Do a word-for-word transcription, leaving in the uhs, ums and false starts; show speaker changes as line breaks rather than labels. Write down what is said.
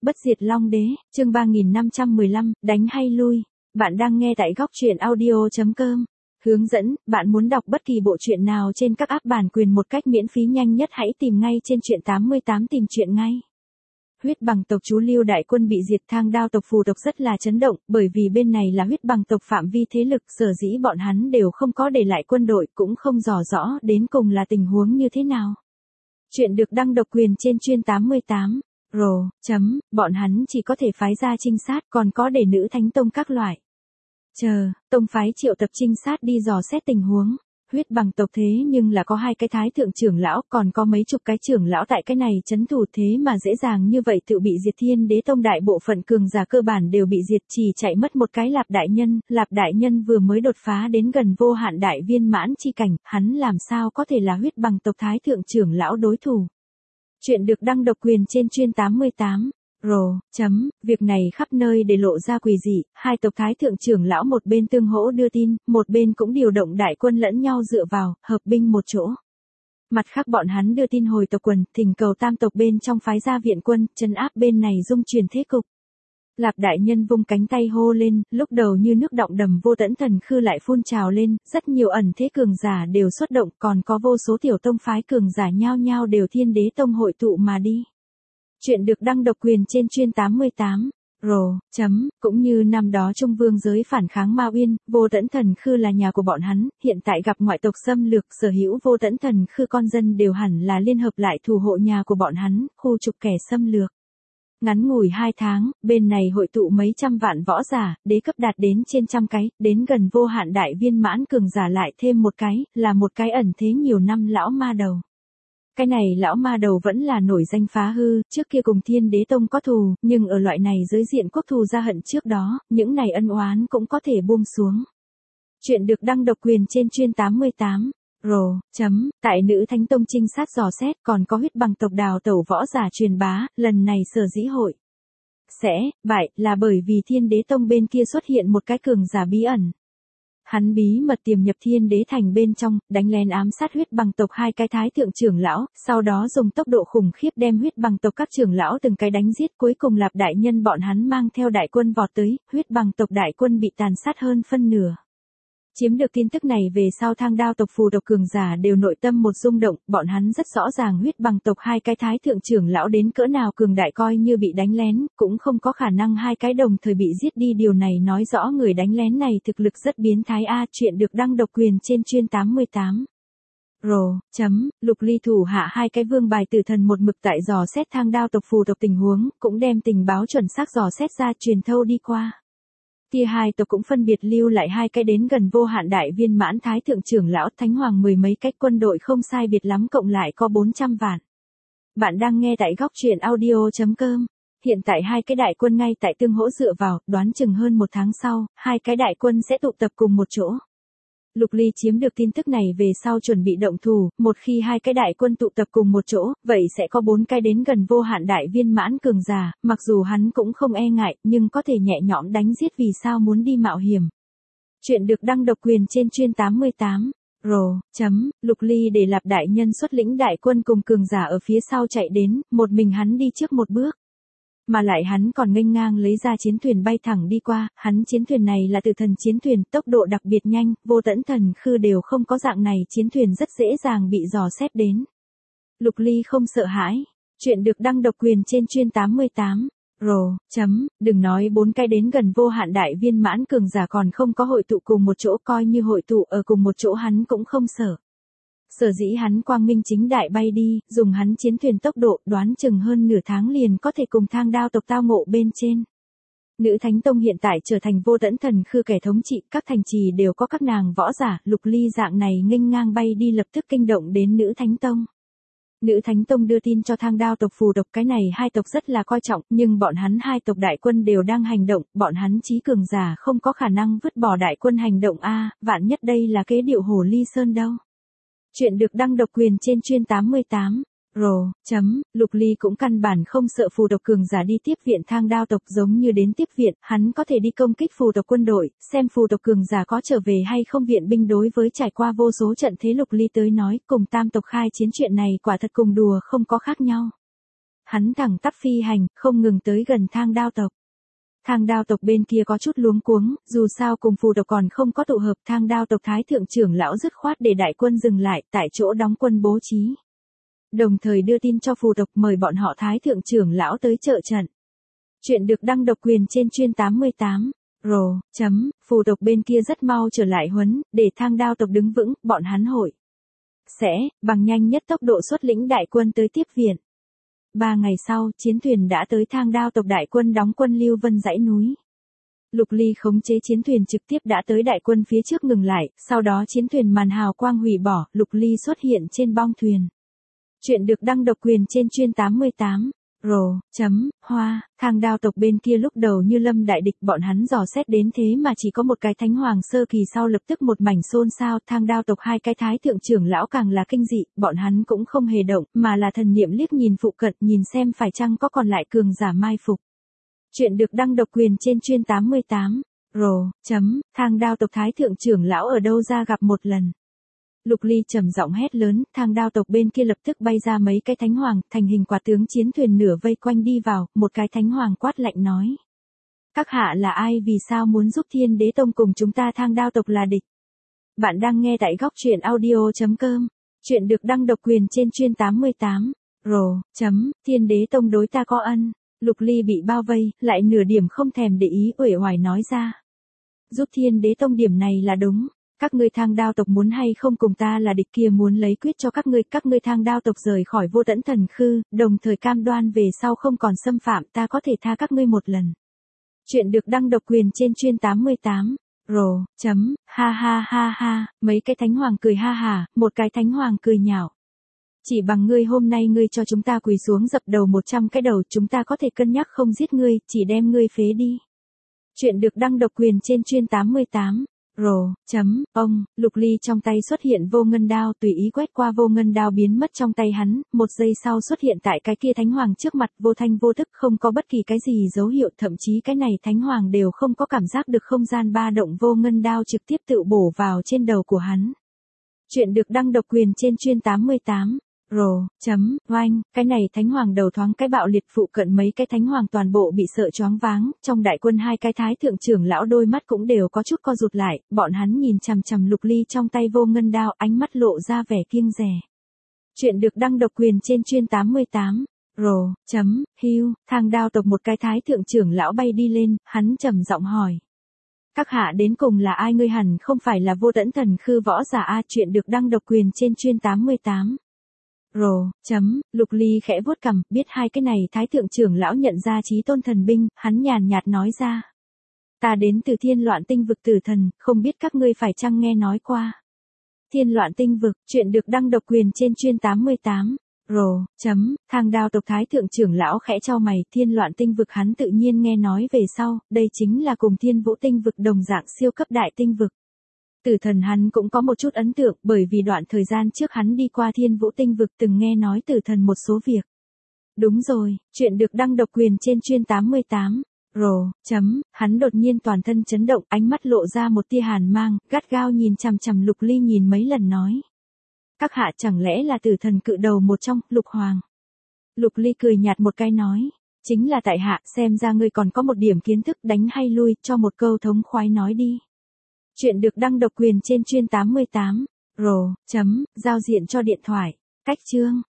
Bất diệt Long Đế, chương ba nghìn năm trăm mười lăm, đánh hay lui. Bạn đang nghe tại góc truyện audio chấm com. Hướng dẫn, bạn muốn đọc bất kỳ bộ truyện nào trên các app bản quyền một cách miễn phí nhanh nhất hãy tìm ngay trên truyện tám mươi tám tìm truyện ngay. Huyết bằng tộc chú Lưu đại quân bị diệt, Thang Đao tộc Phù tộc rất là chấn động, bởi vì bên này là huyết bằng tộc phạm vi thế lực, sở dĩ bọn hắn đều không có để lại quân đội, cũng không rõ rõ đến cùng là tình huống như thế nào. Chuyện được đăng độc quyền trên chuyên tám mươi tám. Rồ, chấm, bọn hắn chỉ có thể phái ra trinh sát, còn có để nữ thánh tông các loại. Chờ, tông phái triệu tập trinh sát đi dò xét tình huống. Huyết bằng tộc thế nhưng là có hai cái thái thượng trưởng lão, còn có mấy chục cái trưởng lão tại cái này chấn thủ, thế mà dễ dàng như vậy tự bị diệt. Thiên Đế tông đại bộ phận cường giả cơ bản đều bị diệt, chỉ chạy mất một cái Lạp đại nhân. Lạp đại nhân vừa mới đột phá đến gần vô hạn đại viên mãn chi cảnh, hắn làm sao có thể là huyết bằng tộc thái thượng trưởng lão đối thủ. Chuyện được đăng độc quyền trên chuyên tám mươi tám. Rồ, chấm, việc này khắp nơi để lộ ra quỷ dị, hai tộc thái thượng trưởng lão một bên tương hỗ đưa tin, một bên cũng điều động đại quân lẫn nhau dựa vào, hợp binh một chỗ. Mặt khác bọn hắn đưa tin hồi tộc quần, thỉnh cầu tam tộc bên trong phái ra viện quân, trấn áp bên này dung chuyển thế cục. Lạp đại nhân vung cánh tay hô lên, lúc đầu như nước đọng đầm vô tận thần khư lại phun trào lên, rất nhiều ẩn thế cường giả đều xuất động, còn có vô số tiểu tông phái cường giả nhao nhao đều Thiên Đế tông hội tụ mà đi. Chuyện được đăng độc quyền trên chuyên tám mươi tám. Rồ, chấm, cũng như năm đó Trung Vương giới phản kháng Ma Uyên, vô tận thần khư là nhà của bọn hắn, hiện tại gặp ngoại tộc xâm lược, sở hữu vô tận thần khư con dân đều hẳn là liên hợp lại thủ hộ nhà của bọn hắn, khu trục kẻ xâm lược. Ngắn ngủi hai tháng, bên này hội tụ mấy trăm vạn võ giả, đế cấp đạt đến trên trăm cái, đến gần vô hạn đại viên mãn cường giả lại thêm một cái, là một cái ẩn thế nhiều năm lão ma đầu. Cái này lão ma đầu vẫn là nổi danh phá hư, trước kia cùng Thiên Đế tông có thù, nhưng ở loại này giới diện quốc thù ra hận trước đó, những này ân oán cũng có thể buông xuống. Chuyện được đăng độc quyền trên chuyên tám mươi tám. Rồ, chấm, tại nữ thánh tông trinh sát dò xét, còn có huyết bằng tộc đào tẩu võ giả truyền bá, lần này sở dĩ hội sẽ bại là bởi vì Thiên Đế tông bên kia xuất hiện một cái cường giả bí ẩn. Hắn bí mật tiềm nhập Thiên Đế thành bên trong, đánh lén ám sát huyết bằng tộc hai cái thái thượng trưởng lão, sau đó dùng tốc độ khủng khiếp đem huyết bằng tộc các trưởng lão từng cái đánh giết, cuối cùng Lạp đại nhân bọn hắn mang theo đại quân vọt tới, huyết bằng tộc đại quân bị tàn sát hơn phân nửa. Chiếm được tin tức này về sau Thang Đao tộc Phù tộc cường giả đều nội tâm một rung động, bọn hắn rất rõ ràng huyết bằng tộc hai cái thái thượng trưởng lão đến cỡ nào cường đại, coi như bị đánh lén, cũng không có khả năng hai cái đồng thời bị giết đi, điều này nói rõ người đánh lén này thực lực rất biến thái a. Chuyện được đăng độc quyền trên chuyên tám mươi tám. Rồ, chấm, Lục Ly thủ hạ hai cái vương bài tử thần một mực tại dò xét Thang Đao tộc Phù tộc tình huống, cũng đem tình báo chuẩn xác dò xét ra truyền thâu đi qua. Kia hai tộc cũng phân biệt lưu lại hai cái đến gần vô hạn đại viên mãn thái thượng trưởng lão, thánh hoàng mười mấy cách, quân đội không sai biệt lắm cộng lại có bốn trăm vạn. Bạn đang nghe tại góc truyện audio chấm com. Hiện tại hai cái đại quân ngay tại tương hỗ dựa vào, đoán chừng hơn một tháng sau, hai cái đại quân sẽ tụ tập cùng một chỗ. Lục Ly chiếm được tin tức này về sau chuẩn bị động thủ, một khi hai cái đại quân tụ tập cùng một chỗ, vậy sẽ có bốn cái đến gần vô hạn đại viên mãn cường giả, mặc dù hắn cũng không e ngại, nhưng có thể nhẹ nhõm đánh giết, vì sao muốn đi mạo hiểm. Chuyện được đăng độc quyền trên chuyên tám mươi tám. Rồ, chấm, Lục Ly để Lạp đại nhân xuất lĩnh đại quân cùng cường giả ở phía sau chạy đến, một mình hắn đi trước một bước. Mà lại hắn còn nghênh ngang lấy ra chiến thuyền bay thẳng đi qua, hắn chiến thuyền này là tử thần chiến thuyền, tốc độ đặc biệt nhanh, vô tận thần khư đều không có dạng này chiến thuyền, rất dễ dàng bị dò xét đến. Lục Ly không sợ hãi. Chuyện được đăng độc quyền trên chuyên tám mươi tám. Rồ, chấm, đừng nói bốn cái đến gần vô hạn đại viên mãn cường giả còn không có hội tụ cùng một chỗ, coi như hội tụ ở cùng một chỗ hắn cũng không sợ. Sở dĩ hắn quang minh chính đại bay đi, dùng hắn chiến thuyền tốc độ, đoán chừng hơn nửa tháng liền có thể cùng Thang Đao tộc tao ngộ bên trên. Nữ Thánh Tông hiện tại trở thành vô tận thần khư kẻ thống trị, các thành trì đều có các nàng võ giả, Lục Ly dạng này nghênh ngang bay đi lập tức kinh động đến Nữ Thánh Tông. Nữ Thánh Tông đưa tin cho Thang Đao tộc Phù tộc, cái này hai tộc rất là coi trọng, nhưng bọn hắn hai tộc đại quân đều đang hành động, bọn hắn chí cường giả không có khả năng vứt bỏ đại quân hành động a, vạn nhất đây là kế điệu Hồ Ly Sơn đâu. Chuyện được đăng độc quyền trên chuyên tám mươi tám. Rồ, chấm, Lục Ly cũng căn bản không sợ Phù tộc cường giả đi tiếp viện Thang Đao tộc, giống như đến tiếp viện, hắn có thể đi công kích Phù tộc quân đội, xem Phù tộc cường giả có trở về hay không viện binh. Đối với trải qua vô số trận thế Lục Ly tới nói, cùng tam tộc khai chiến chuyện này quả thật cùng đùa không có khác nhau. hắn thẳng tắp phi hành, không ngừng tới gần Thang Đao tộc. Thang Đao tộc bên kia có chút luống cuống, dù sao cùng phù tộc còn không có tụ hợp, Thang Đao tộc thái thượng trưởng lão dứt khoát để đại quân dừng lại, tại chỗ đóng quân bố trí. Đồng thời đưa tin cho phù tộc mời bọn họ thái thượng trưởng lão tới trợ trận. Chuyện được đăng độc quyền trên chuyên tám mươi tám. Rồ, chấm, phù tộc bên kia rất mau trở lại huấn, để Thang Đao tộc đứng vững, bọn hắn hội. Sẽ, bằng nhanh nhất tốc độ xuất lĩnh đại quân tới tiếp viện. Ba ngày sau, chiến thuyền đã tới Thang Đao tộc đại quân đóng quân Lưu Vân dãy núi. Lục Ly khống chế chiến thuyền trực tiếp đã tới đại quân phía trước ngừng lại, sau đó chiến thuyền màn hào quang hủy bỏ, Lục Ly xuất hiện trên bong thuyền. Chuyện được đăng độc quyền trên chuyên tám mươi tám. Rồ, chấm, hoa, Thang Đao tộc bên kia lúc đầu như lâm đại địch, bọn hắn dò xét đến thế mà chỉ có một cái thánh hoàng sơ kỳ, sau lập tức một mảnh xôn xao. Thang Đao tộc hai cái thái thượng trưởng lão càng là kinh dị, bọn hắn cũng không hề động, mà là thần niệm liếc nhìn phụ cận, nhìn xem phải chăng có còn lại cường giả mai phục. Chuyện được đăng độc quyền trên chuyên tám mươi tám. Rồ, chấm, Thang Đao tộc thái thượng trưởng lão ở đâu ra gặp một lần. Lục Ly trầm giọng hét lớn, Thang Đao tộc bên kia lập tức bay ra mấy cái thánh hoàng, thành hình quả tướng chiến thuyền nửa vây quanh đi vào, một cái thánh hoàng quát lạnh nói. Các hạ là ai, vì sao muốn giúp Thiên Đế Tông cùng chúng ta Thang Đao tộc là địch? Bạn đang nghe tại góc truyện audio.com. Chuyện được đăng độc quyền trên chuyên tám mươi tám. Rồ, chấm, Thiên Đế Tông đối ta có ân. Lục Ly bị bao vây, lại nửa điểm không thèm để ý, uể oải nói ra. Giúp Thiên Đế Tông điểm này là đúng. Các ngươi Thang Đao tộc muốn hay không cùng ta là địch kia, muốn lấy quyết cho các ngươi, các ngươi Thang Đao tộc rời khỏi Vô Tẫn Thần Khư, đồng thời cam đoan về sau không còn xâm phạm, ta có thể tha các ngươi một lần. Chuyện được đăng độc quyền trên chuyên tám mươi tám. Rồ, chấm, ha ha ha ha, mấy cái thánh hoàng cười ha hà, một cái thánh hoàng cười nhạo. Chỉ bằng ngươi hôm nay ngươi cho chúng ta quỳ xuống dập đầu một trăm cái đầu, chúng ta có thể cân nhắc không giết ngươi, chỉ đem ngươi phế đi. Chuyện được đăng độc quyền trên chuyên tám mươi tám. Rồ, chấm, ông, Lục Ly trong tay xuất hiện vô ngân đao, tùy ý quét qua vô ngân đao biến mất trong tay hắn, một giây sau xuất hiện tại cái kia thánh hoàng trước mặt, vô thanh vô tức, không có bất kỳ cái gì dấu hiệu, thậm chí cái này thánh hoàng đều không có cảm giác được không gian ba động, vô ngân đao trực tiếp tự bổ vào trên đầu của hắn. Chuyện được đăng độc quyền trên chuyên tám mươi tám. Rồ, chấm, oanh, cái này thánh hoàng đầu thoáng cái bạo liệt, phụ cận mấy cái thánh hoàng toàn bộ bị sợ choáng váng, trong đại quân hai cái thái thượng trưởng lão đôi mắt cũng đều có chút co rụt lại, bọn hắn nhìn chằm chằm Lục Ly trong tay vô ngân đao, ánh mắt lộ ra vẻ kiêng dè. Chuyện được đăng độc quyền trên chuyên tám mươi tám. Rồ, chấm, hiu, Thang Đao tộc một cái thái thượng trưởng lão bay đi lên, hắn trầm giọng hỏi. Các hạ đến cùng là ai, ngươi hẳn không phải là Vô Tẫn Thần Khư võ giả a? Chuyện được đăng độc quyền trên chuyên tám mươi tám. Rồ, chấm, Lục Ly khẽ vuốt cằm, biết hai cái này thái thượng trưởng lão nhận ra chí tôn thần binh, hắn nhàn nhạt nói ra. Ta đến từ Thiên Loạn Tinh vực Tử Thần, không biết các ngươi phải chăng nghe nói qua. Thiên Loạn Tinh vực, chuyện được đăng độc quyền trên chuyên tám mươi tám. Rồ, chấm, Thang Đao tộc thái thượng trưởng lão khẽ chau mày, Thiên Loạn Tinh vực hắn tự nhiên nghe nói về sau, đây chính là cùng Thiên Vũ Tinh vực đồng dạng siêu cấp đại tinh vực. Tử Thần hắn cũng có một chút ấn tượng, bởi vì đoạn thời gian trước hắn đi qua Thiên Vũ Tinh vực từng nghe nói Tử Thần một số việc. Đúng rồi, chuyện được đăng độc quyền trên chuyên tám mươi tám. Rồ, chấm, hắn đột nhiên toàn thân chấn động, ánh mắt lộ ra một tia hàn mang, gắt gao nhìn chằm chằm Lục Ly nhìn mấy lần nói. Các hạ chẳng lẽ là Tử Thần cự đầu một trong, Lục Hoàng. Lục Ly cười nhạt một cái nói. Chính là tại hạ, xem ra ngươi còn có một điểm kiến thức, đánh hay lui, cho một câu thống khoái nói đi. Chuyện được đăng độc quyền trên chuyên tám mươi tám. Rồ, chấm, giao diện cho điện thoại. Cách chương.